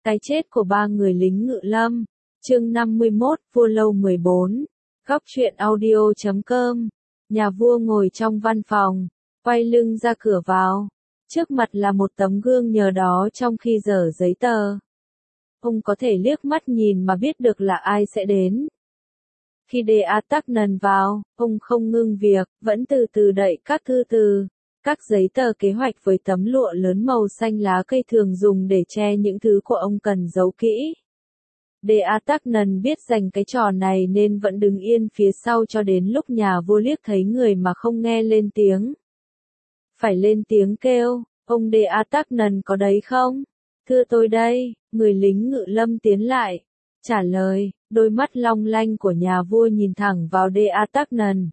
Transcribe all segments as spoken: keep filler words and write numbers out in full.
Cái chết của ba người lính ngự lâm. Chương năm mươi mốt, Vua Lâu mười bốn. Góc truyện audio chấm com. Nhà vua ngồi trong văn phòng, quay lưng ra cửa vào. Trước mặt là một tấm gương nhờ đó trong khi dở giấy tờ. Ông có thể liếc mắt nhìn mà biết được là ai sẽ đến. Khi De Artagnan vào, ông không ngưng việc, vẫn từ từ đậy các thư từ, các giấy tờ kế hoạch với tấm lụa lớn màu xanh lá cây thường dùng để che những thứ của ông cần giấu kỹ. De Artagnan biết giành cái trò này nên vẫn đứng yên phía sau cho đến lúc nhà vua liếc thấy người mà không nghe lên tiếng. Phải lên tiếng kêu, ông De Artagnan có đấy không? Thưa tôi đây, người lính ngự lâm tiến lại. Trả lời, đôi mắt long lanh của nhà vua nhìn thẳng vào De Artagnan.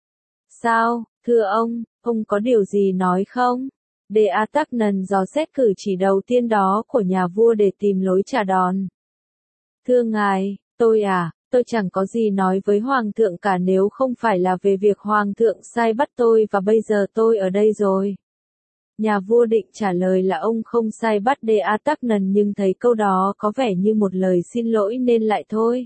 Sao, thưa ông, ông có điều gì nói không? De Artagnan dò xét cử chỉ đầu tiên đó của nhà vua để tìm lối trả đòn. Thưa ngài, tôi à, tôi chẳng có gì nói với hoàng thượng cả nếu không phải là về việc hoàng thượng sai bắt tôi và bây giờ tôi ở đây rồi. Nhà vua định trả lời là ông không sai bắt De Artagnan nhưng thấy câu đó có vẻ như một lời xin lỗi nên lại thôi.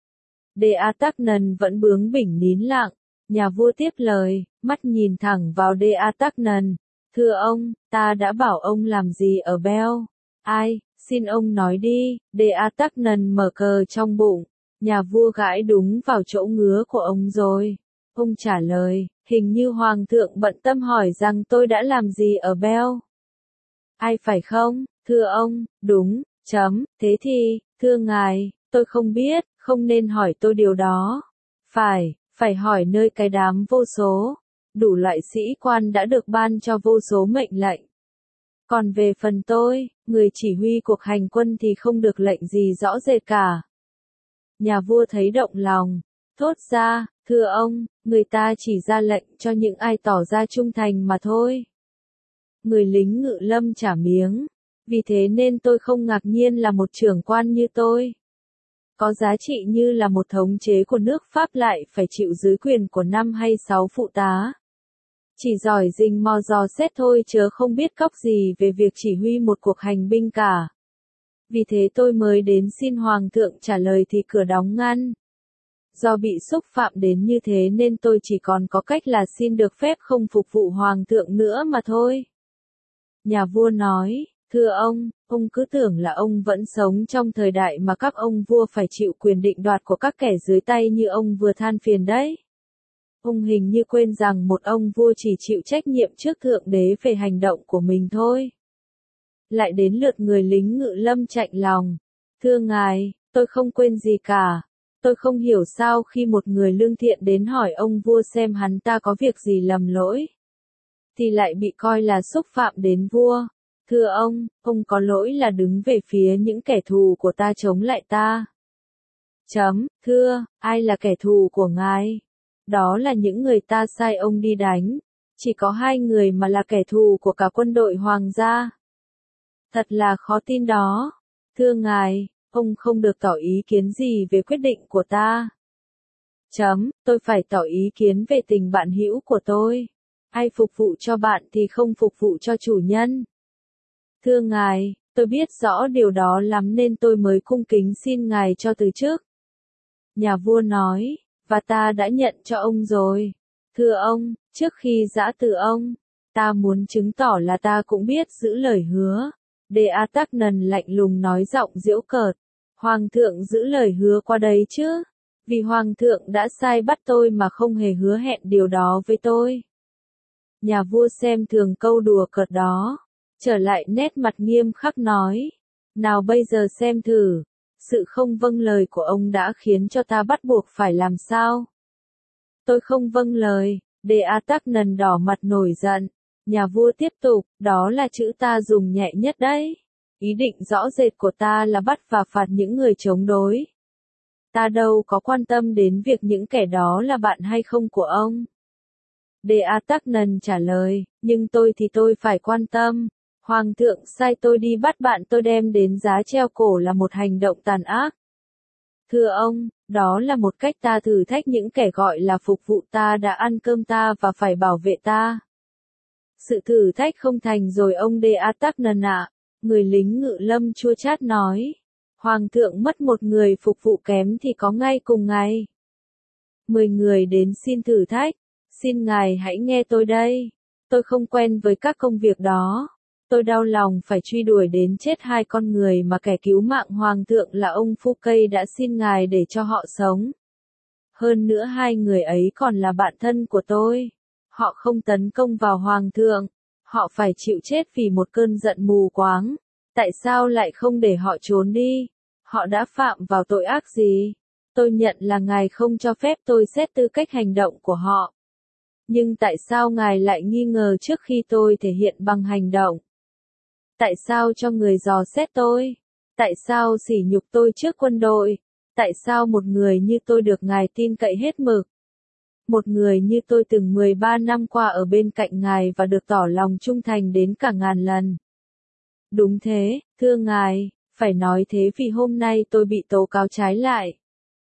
De Artagnan vẫn bướng bỉnh nín lặng. Nhà vua tiếp lời, mắt nhìn thẳng vào De Artagnan. Thưa ông, ta đã bảo ông làm gì ở Bell? Ai, xin ông nói đi. De Artagnan mở cờ trong bụng. Nhà vua gãi đúng vào chỗ ngứa của ông rồi. Ông trả lời, hình như hoàng thượng bận tâm hỏi rằng tôi đã làm gì ở Bell. Ai phải không, thưa ông, đúng, chấm, thế thì, thưa ngài, tôi không biết, không nên hỏi tôi điều đó. Phải, phải hỏi nơi cái đám vô số. Đủ loại sĩ quan đã được ban cho vô số mệnh lệnh. Còn về phần tôi, người chỉ huy cuộc hành quân thì không được lệnh gì rõ rệt cả. Nhà vua thấy động lòng, thốt ra, thưa ông, người ta chỉ ra lệnh cho những ai tỏ ra trung thành mà thôi. Người lính ngự lâm trả miếng, vì thế nên tôi không ngạc nhiên là một trưởng quan như tôi, có giá trị như là một thống chế của nước Pháp lại phải chịu dưới quyền của năm hay sáu phụ tá. Chỉ giỏi rình mò dò xét thôi chớ không biết cóc gì về việc chỉ huy một cuộc hành binh cả. Vì thế tôi mới đến xin hoàng thượng trả lời thì cửa đóng ngăn. Do bị xúc phạm đến như thế nên tôi chỉ còn có cách là xin được phép không phục vụ hoàng thượng nữa mà thôi. Nhà vua nói, thưa ông, ông cứ tưởng là ông vẫn sống trong thời đại mà các ông vua phải chịu quyền định đoạt của các kẻ dưới tay như ông vừa than phiền đấy. Ông hình như quên rằng một ông vua chỉ chịu trách nhiệm trước thượng đế về hành động của mình thôi. Lại đến lượt người lính ngự lâm chạnh lòng. Thưa ngài, tôi không quên gì cả. Tôi không hiểu sao khi một người lương thiện đến hỏi ông vua xem hắn ta có việc gì lầm lỗi, thì lại bị coi là xúc phạm đến vua. Thưa ông, ông có lỗi là đứng về phía những kẻ thù của ta chống lại ta. Chấm, thưa, ai là kẻ thù của ngài? Đó là những người ta sai ông đi đánh. Chỉ có hai người mà là kẻ thù của cả quân đội hoàng gia. Thật là khó tin đó. Thưa ngài, ông không được tỏ ý kiến gì về quyết định của ta. Chấm, tôi phải tỏ ý kiến về tình bạn hữu của tôi. Ai phục vụ cho bạn thì không phục vụ cho chủ nhân. Thưa ngài, tôi biết rõ điều đó lắm nên tôi mới cung kính xin ngài cho từ chức. Nhà vua nói, và ta đã nhận cho ông rồi. Thưa ông, trước khi giã từ ông, ta muốn chứng tỏ là ta cũng biết giữ lời hứa. De Artagnan lạnh lùng nói giọng giễu cợt. Hoàng thượng giữ lời hứa qua đấy chứ. Vì hoàng thượng đã sai bắt tôi mà không hề hứa hẹn điều đó với tôi. Nhà vua xem thường câu đùa cợt đó. Trở lại nét mặt nghiêm khắc nói. Nào bây giờ xem thử. Sự không vâng lời của ông đã khiến cho ta bắt buộc phải làm sao? Tôi không vâng lời. De Artagnan đỏ mặt nổi giận. Nhà vua tiếp tục, đó là chữ ta dùng nhẹ nhất đấy. Ý định rõ rệt của ta là bắt và phạt những người chống đối. Ta đâu có quan tâm đến việc những kẻ đó là bạn hay không của ông. De Artagnan trả lời, nhưng tôi thì tôi phải quan tâm. Hoàng thượng sai tôi đi bắt bạn tôi đem đến giá treo cổ là một hành động tàn ác. Thưa ông, đó là một cách ta thử thách những kẻ gọi là phục vụ ta đã ăn cơm ta và phải bảo vệ ta. Sự thử thách không thành rồi ông De Artagnan ạ. Người lính ngự lâm chua chát nói. Hoàng thượng mất một người phục vụ kém thì có ngay cùng ngày. Mười người đến xin thử thách. Xin ngài hãy nghe tôi đây. Tôi không quen với các công việc đó. Tôi đau lòng phải truy đuổi đến chết hai con người mà kẻ cứu mạng hoàng thượng là ông Phu Cây đã xin ngài để cho họ sống. Hơn nữa hai người ấy còn là bạn thân của tôi. Họ không tấn công vào hoàng thượng. Họ phải chịu chết vì một cơn giận mù quáng. Tại sao lại không để họ trốn đi? Họ đã phạm vào tội ác gì? Tôi nhận là ngài không cho phép tôi xét tư cách hành động của họ. Nhưng tại sao ngài lại nghi ngờ trước khi tôi thể hiện bằng hành động? Tại sao cho người dò xét tôi? Tại sao sỉ nhục tôi trước quân đội? Tại sao một người như tôi được ngài tin cậy hết mực? Một người như tôi từng mười ba năm qua ở bên cạnh ngài và được tỏ lòng trung thành đến cả ngàn lần. Đúng thế, thưa ngài, phải nói thế vì hôm nay tôi bị tố cáo trái lại.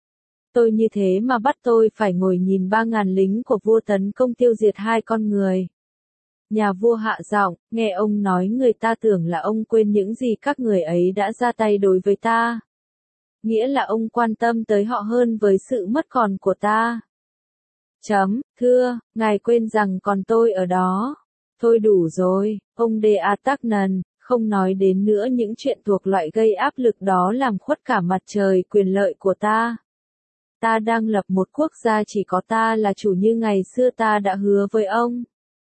Tôi như thế mà bắt tôi phải ngồi nhìn ba ngàn lính của vua tấn công tiêu diệt hai con người. Nhà vua hạ giọng, nghe ông nói người ta tưởng là ông quên những gì các người ấy đã ra tay đối với ta. Nghĩa là ông quan tâm tới họ hơn với sự mất còn của ta. Chấm, thưa, ngài quên rằng còn tôi ở đó. Thôi đủ rồi, ông De Atagnan, không nói đến nữa những chuyện thuộc loại gây áp lực đó làm khuất cả mặt trời quyền lợi của ta. Ta đang lập một quốc gia chỉ có ta là chủ như ngày xưa ta đã hứa với ông.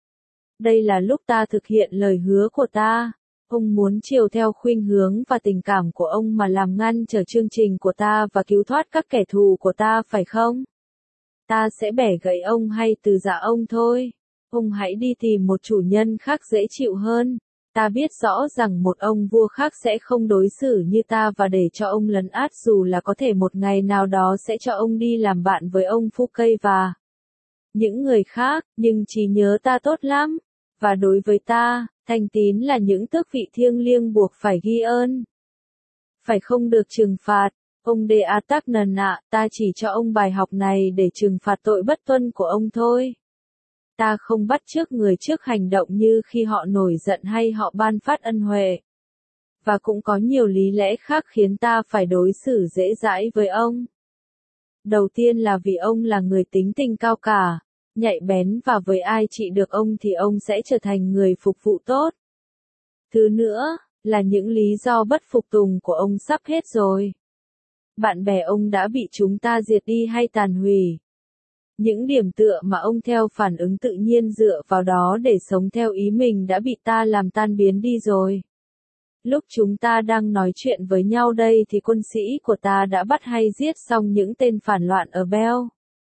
Đây là lúc ta thực hiện lời hứa của ta. Ông muốn chiều theo khuynh hướng và tình cảm của ông mà làm ngăn trở chương trình của ta và cứu thoát các kẻ thù của ta phải không? Ta sẽ bẻ gãy ông hay từ giã ông thôi. Ông hãy đi tìm một chủ nhân khác dễ chịu hơn. Ta biết rõ rằng một ông vua khác sẽ không đối xử như ta và để cho ông lấn át dù là có thể một ngày nào đó sẽ cho ông đi làm bạn với ông Phu Cây và những người khác, nhưng trí nhớ ta tốt lắm. Và đối với ta, thành tín là những tước vị thiêng liêng buộc phải ghi ơn. Phải không được trừng phạt. Ông De Atagnan ạ, ta chỉ cho ông bài học này để trừng phạt tội bất tuân của ông thôi. Ta không bắt chước người trước hành động như khi họ nổi giận hay họ ban phát ân huệ. Và cũng có nhiều lý lẽ khác khiến ta phải đối xử dễ dãi với ông. Đầu tiên là vì ông là người tính tình cao cả, nhạy bén và với ai trị được ông thì ông sẽ trở thành người phục vụ tốt. Thứ nữa, là những lý do bất phục tùng của ông sắp hết rồi. Bạn bè ông đã bị chúng ta diệt đi hay tàn hủy. Những điểm tựa mà ông theo phản ứng tự nhiên dựa vào đó để sống theo ý mình đã bị ta làm tan biến đi rồi. Lúc chúng ta đang nói chuyện với nhau đây thì quân sĩ của ta đã bắt hay giết xong những tên phản loạn ở Bel.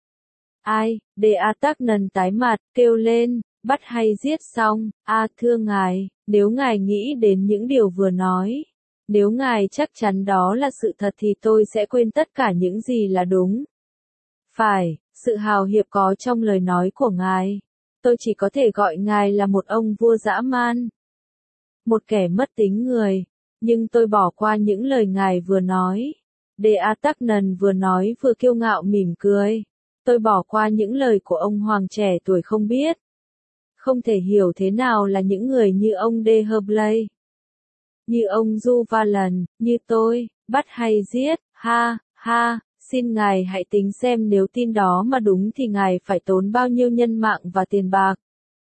Ai, De Atagnan tái mặt, kêu lên, bắt hay giết xong, a à, thưa ngài, nếu ngài nghĩ đến những điều vừa nói, nếu ngài chắc chắn đó là sự thật thì tôi sẽ quên tất cả những gì là đúng. Phải, sự hào hiệp có trong lời nói của ngài. Tôi chỉ có thể gọi ngài là một ông vua dã man. Một kẻ mất tính người. Nhưng tôi bỏ qua những lời ngài vừa nói. De Atagnan vừa nói vừa kiêu ngạo mỉm cười. Tôi bỏ qua những lời của ông hoàng trẻ tuổi không biết. Không thể hiểu thế nào là những người như ông De Herblay, như ông Du Valen, như tôi, bắt hay giết, ha, ha, xin ngài hãy tính xem nếu tin đó mà đúng thì ngài phải tốn bao nhiêu nhân mạng và tiền bạc.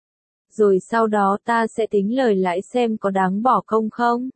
Rồi sau đó ta sẽ tính lời lãi xem có đáng bỏ công không.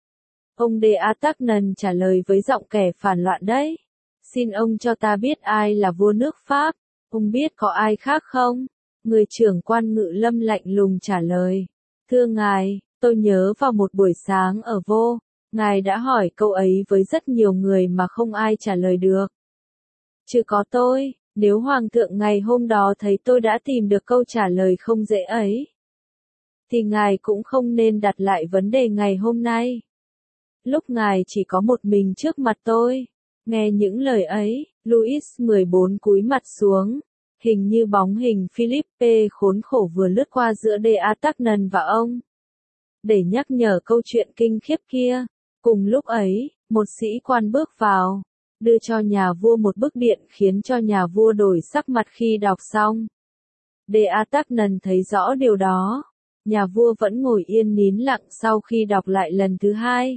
Ông De Atagnan trả lời với giọng kẻ phản loạn đấy. Xin ông cho ta biết ai là vua nước Pháp, ông biết có ai khác không? Người trưởng quan ngự lâm lạnh lùng trả lời. Thưa ngài, tôi nhớ vào một buổi sáng ở Vô, ngài đã hỏi câu ấy với rất nhiều người mà không ai trả lời được. Chứ có tôi, nếu hoàng thượng ngày hôm đó thấy tôi đã tìm được câu trả lời không dễ ấy, thì ngài cũng không nên đặt lại vấn đề ngày hôm nay. Lúc ngài chỉ có một mình trước mặt tôi. Nghe những lời ấy, Louis mười bốn cúi mặt xuống. Hình như bóng hình Philippe khốn khổ vừa lướt qua giữa De Atagnan và ông. Để nhắc nhở câu chuyện kinh khiếp kia. Cùng lúc ấy, một sĩ quan bước vào, đưa cho nhà vua một bức điện khiến cho nhà vua đổi sắc mặt khi đọc xong. De Atagnan thấy rõ điều đó. Nhà vua vẫn ngồi yên nín lặng sau khi đọc lại lần thứ hai.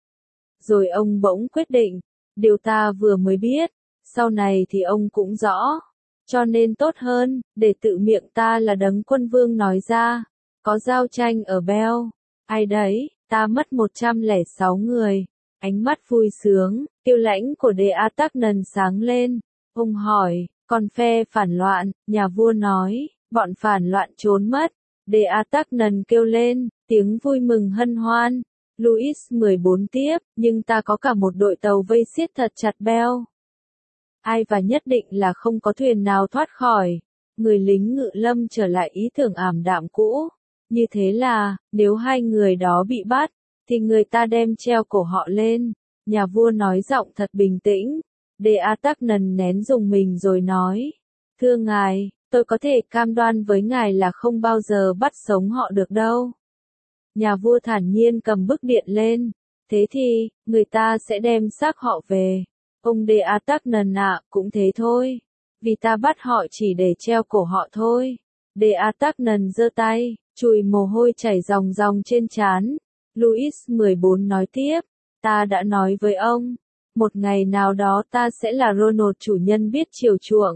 Rồi ông bỗng quyết định, điều ta vừa mới biết, sau này thì ông cũng rõ. Cho nên tốt hơn, để tự miệng ta là Đấng Quân Vương nói ra. Có giao tranh ở Bel. Ai đấy, ta mất một trăm lẻ sáu người. Ánh mắt vui sướng, kiêu lãnh của đế Artagnan sáng lên. Ông hỏi, còn phe phản loạn, nhà vua nói, bọn phản loạn trốn mất. Đế Artagnan kêu lên, tiếng vui mừng hân hoan. Louis mười bốn tiếp, nhưng ta có cả một đội tàu vây siết thật chặt Bel. Ai và nhất định là không có thuyền nào thoát khỏi. Người lính ngự lâm trở lại ý tưởng ảm đạm cũ. Như thế là, nếu hai người đó bị bắt, thì người ta đem treo cổ họ lên. Nhà vua nói giọng thật bình tĩnh. Đế Artagnan nén dùng mình rồi nói. Thưa ngài, tôi có thể cam đoan với ngài là không bao giờ bắt sống họ được đâu. Nhà vua thản nhiên cầm bức điện lên. Thế thì, người ta sẽ đem xác họ về. Ông đế Artagnan ạ, cũng thế thôi. Vì ta bắt họ chỉ để treo cổ họ thôi. Đế Artagnan giơ tay, chùi mồ hôi chảy ròng ròng trên trán. Louis mười bốn nói tiếp, ta đã nói với ông, một ngày nào đó ta sẽ là Ronald chủ nhân biết chiều chuộng,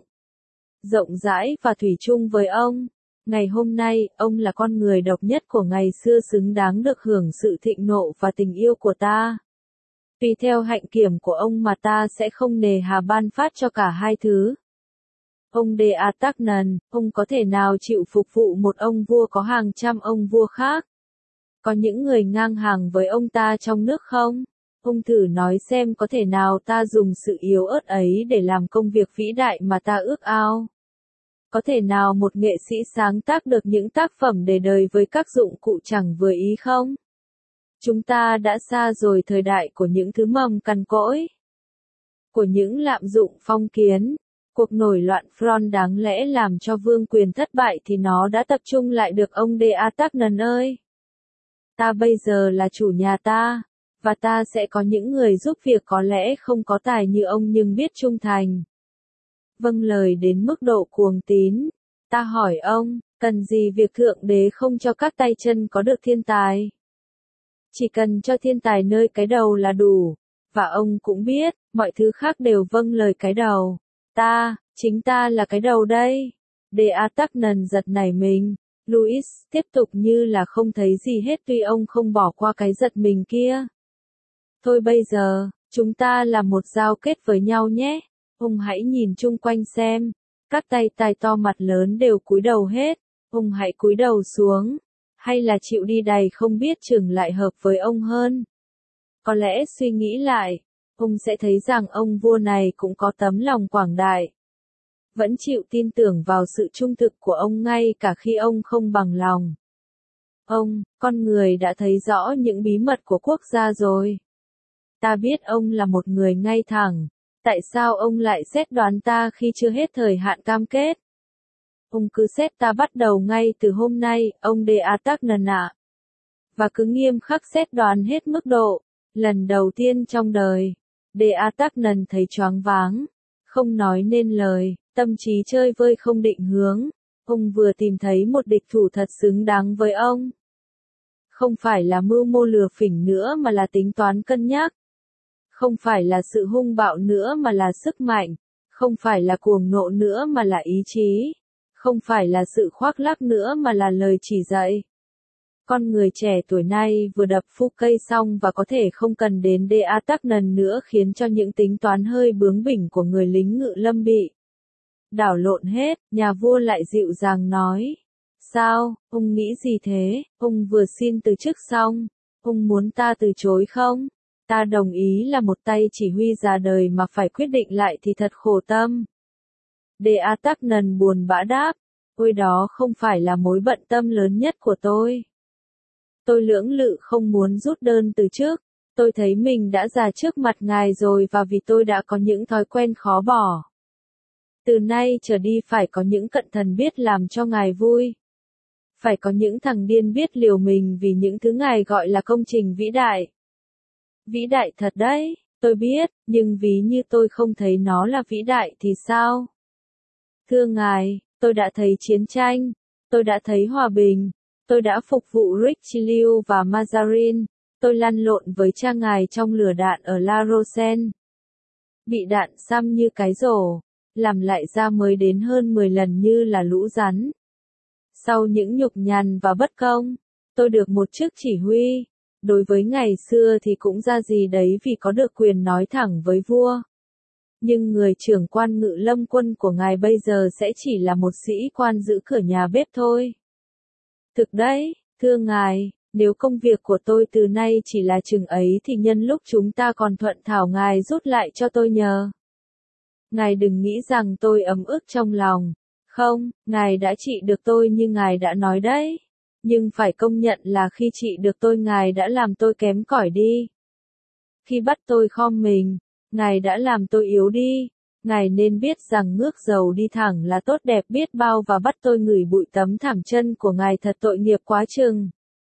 rộng rãi và thủy chung với ông. Ngày hôm nay, ông là con người độc nhất của ngày xưa xứng đáng được hưởng sự thịnh nộ và tình yêu của ta. Tùy theo hạnh kiểm của ông mà ta sẽ không nề hà ban phát cho cả hai thứ. Ông đế Artagnan, ông có thể nào chịu phục vụ một ông vua có hàng trăm ông vua khác? Có những người ngang hàng với ông ta trong nước không? Ông thử nói xem có thể nào ta dùng sự yếu ớt ấy để làm công việc vĩ đại mà ta ước ao? Có thể nào một nghệ sĩ sáng tác được những tác phẩm để đời với các dụng cụ chẳng vừa ý không? Chúng ta đã xa rồi thời đại của những thứ mầm cằn cỗi, của những lạm dụng phong kiến. Cuộc nổi loạn Front đáng lẽ làm cho vương quyền thất bại thì nó đã tập trung lại được ông đế Artagnan ơi. Ta bây giờ là chủ nhà ta, và ta sẽ có những người giúp việc có lẽ không có tài như ông nhưng biết trung thành. Vâng lời đến mức độ cuồng tín. Ta hỏi ông, cần gì việc thượng đế không cho các tay chân có được thiên tài? Chỉ cần cho thiên tài nơi cái đầu là đủ. Và ông cũng biết, mọi thứ khác đều vâng lời cái đầu. Ta, chính ta là cái đầu đây. Đế Artagnan giật nảy mình. Louis tiếp tục như là không thấy gì hết tuy ông không bỏ qua cái giật mình kia. Thôi bây giờ, chúng ta làm một giao kết với nhau nhé. Ông hãy nhìn chung quanh xem. Các tay tài to mặt lớn đều cúi đầu hết. Ông hãy cúi đầu xuống. Hay là chịu đi đày không biết chừng lại hợp với ông hơn. Có lẽ suy nghĩ lại, ông sẽ thấy rằng ông vua này cũng có tấm lòng quảng đại. Vẫn chịu tin tưởng vào sự trung thực của ông ngay cả khi ông không bằng lòng. Ông, con người đã thấy rõ những bí mật của quốc gia rồi. Ta biết ông là một người ngay thẳng. Tại sao ông lại xét đoán ta khi chưa hết thời hạn cam kết? Ông cứ xét ta bắt đầu ngay từ hôm nay, ông đế Artagnan ạ. Và cứ nghiêm khắc xét đoán hết mức độ. Lần đầu tiên trong đời, đế Artagnan thấy choáng váng, không nói nên lời, tâm trí chơi vơi không định hướng. Ông vừa tìm thấy một địch thủ thật xứng đáng với ông. Không phải là mưu mô lừa phỉnh nữa mà là tính toán cân nhắc. Không phải là sự hung bạo nữa mà là sức mạnh. Không phải là cuồng nộ nữa mà là ý chí. Không phải là sự khoác lác nữa mà là lời chỉ dạy. Con người trẻ tuổi nay vừa đập phu cây xong và có thể không cần đến đế Artagnan nữa khiến cho những tính toán hơi bướng bỉnh của người lính ngự lâm bị đảo lộn hết. Nhà vua lại dịu dàng nói. Sao, ông nghĩ gì thế? Ông vừa xin từ chức xong. Ông muốn ta từ chối không? Ta đồng ý là một tay chỉ huy già đời mà phải quyết định lại thì thật khổ tâm. Đế Artagnan buồn bã đáp. Ôi đó không phải là mối bận tâm lớn nhất của tôi. Tôi lưỡng lự không muốn rút đơn từ chức. Tôi thấy mình đã già trước mặt ngài rồi và vì tôi đã có những thói quen khó bỏ. Từ nay trở đi phải có những cận thần biết làm cho ngài vui. Phải có những thằng điên biết liều mình vì những thứ ngài gọi là công trình vĩ đại. Vĩ đại thật đấy, tôi biết, nhưng ví như tôi không thấy nó là vĩ đại thì sao? Thưa ngài, tôi đã thấy chiến tranh, tôi đã thấy hòa bình, Tôi đã phục vụ Richelieu và Mazarin. Tôi lăn lộn với cha ngài trong lửa đạn ở La Rochelle. Bị đạn xăm như cái rổ, làm lại ra mới đến hơn mười lần như là lũ rắn. Sau những nhục nhằn và bất công, tôi được một chức chỉ huy. Đối với ngày xưa thì cũng ra gì đấy vì có được quyền nói thẳng với vua. Nhưng người trưởng quan ngự lâm quân của ngài bây giờ sẽ chỉ là một sĩ quan giữ cửa nhà bếp thôi. Thực đấy, thưa ngài, nếu công việc của tôi từ nay chỉ là chừng ấy thì nhân lúc chúng ta còn thuận thảo ngài rút lại cho tôi nhờ. Ngài đừng nghĩ rằng tôi ấm ức trong lòng. Không, ngài đã trị được tôi như ngài đã nói đấy. Nhưng phải công nhận là khi trị được tôi ngài đã làm tôi kém cỏi đi. Khi bắt tôi khom mình, ngài đã làm tôi yếu đi. Ngài nên biết rằng ngước dầu đi thẳng là tốt đẹp biết bao và bắt tôi ngửi bụi tấm thảm chân của ngài thật tội nghiệp quá chừng.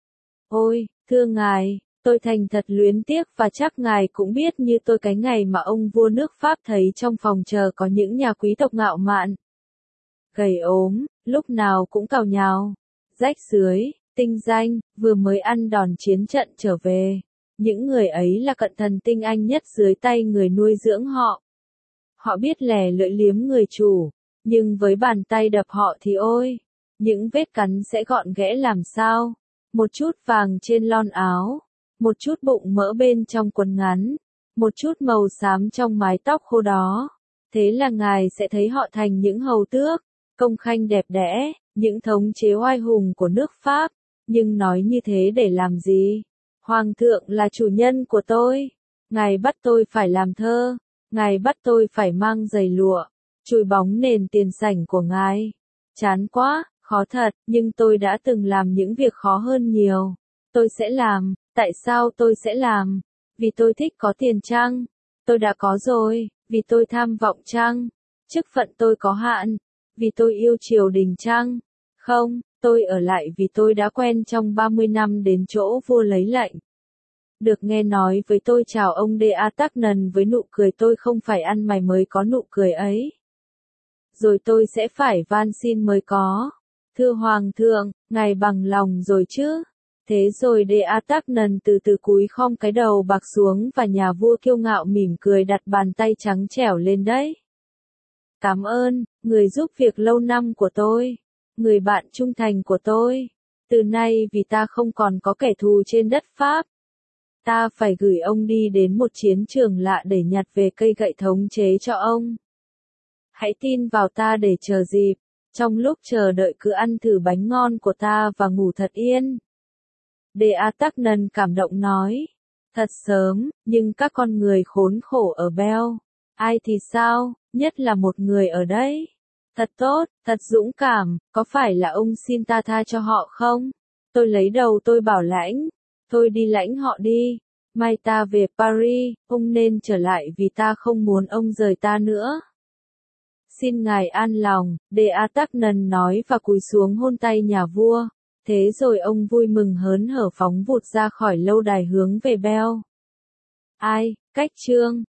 Ôi, thưa ngài, tôi thành thật luyến tiếc và chắc ngài cũng biết như tôi cái ngày mà ông vua nước Pháp thấy trong phòng chờ có những nhà quý tộc ngạo mạn. Gầy ốm, lúc nào cũng cào nhào, rách rưới, tinh danh, vừa mới ăn đòn chiến trận trở về. Những người ấy là cận thần tinh anh nhất dưới tay người nuôi dưỡng họ. Họ biết lè lưỡi liếm người chủ, nhưng với bàn tay đập họ thì ôi, những vết cắn sẽ gọn ghẽ làm sao. Một chút vàng trên lon áo, một chút bụng mỡ bên trong quần ngắn, một chút màu xám trong mái tóc khô đó. Thế là ngài sẽ thấy họ thành những hầu tước, công khanh đẹp đẽ, những thống chế oai hùng của nước Pháp. Nhưng nói như thế để làm gì? Hoàng thượng là chủ nhân của tôi. Ngài bắt tôi phải làm thơ. Ngài bắt tôi phải mang giày lụa, chùi bóng nền tiền sảnh của ngài. Chán quá, khó thật, nhưng tôi đã từng làm những việc khó hơn nhiều. Tôi sẽ làm, tại sao tôi sẽ làm? Vì tôi thích có tiền chăng? Tôi đã có rồi, vì tôi tham vọng chăng? Chức phận tôi có hạn, vì tôi yêu triều đình chăng? Không, tôi ở lại vì tôi đã quen trong ba mươi năm đến chỗ vua lấy lệnh. Được nghe nói với tôi chào ông De Atagnan với nụ cười tôi không phải ăn mày mới có nụ cười ấy. Rồi tôi sẽ phải van xin mới có. Thưa Hoàng thượng, ngài bằng lòng rồi chứ? Thế rồi De Atagnan từ từ cúi khom cái đầu bạc xuống và nhà vua kiêu ngạo mỉm cười đặt bàn tay trắng trẻo lên đấy. Cảm ơn, người giúp việc lâu năm của tôi, người bạn trung thành của tôi. Từ nay vì ta không còn có kẻ thù trên đất Pháp. Ta phải gửi ông đi đến một chiến trường lạ để nhặt về cây gậy thống chế cho ông. Hãy tin vào ta để chờ dịp, trong lúc chờ đợi cứ ăn thử bánh ngon của ta và ngủ thật yên. De Atagnan cảm động nói, thật sớm, nhưng các con người khốn khổ ở Bell. Ai thì sao, nhất là một người ở đây. Thật tốt, thật dũng cảm, có phải là ông xin ta tha cho họ không? Tôi lấy đầu tôi bảo lãnh. Thôi đi lãnh họ đi, mai ta về Paris, ông nên trở lại vì ta không muốn ông rời ta nữa. Xin ngài an lòng, De Atagnan nói và cúi xuống hôn tay nhà vua. Thế rồi ông vui mừng hớn hở phóng vụt ra khỏi lâu đài hướng về Bell. Ai, cách chương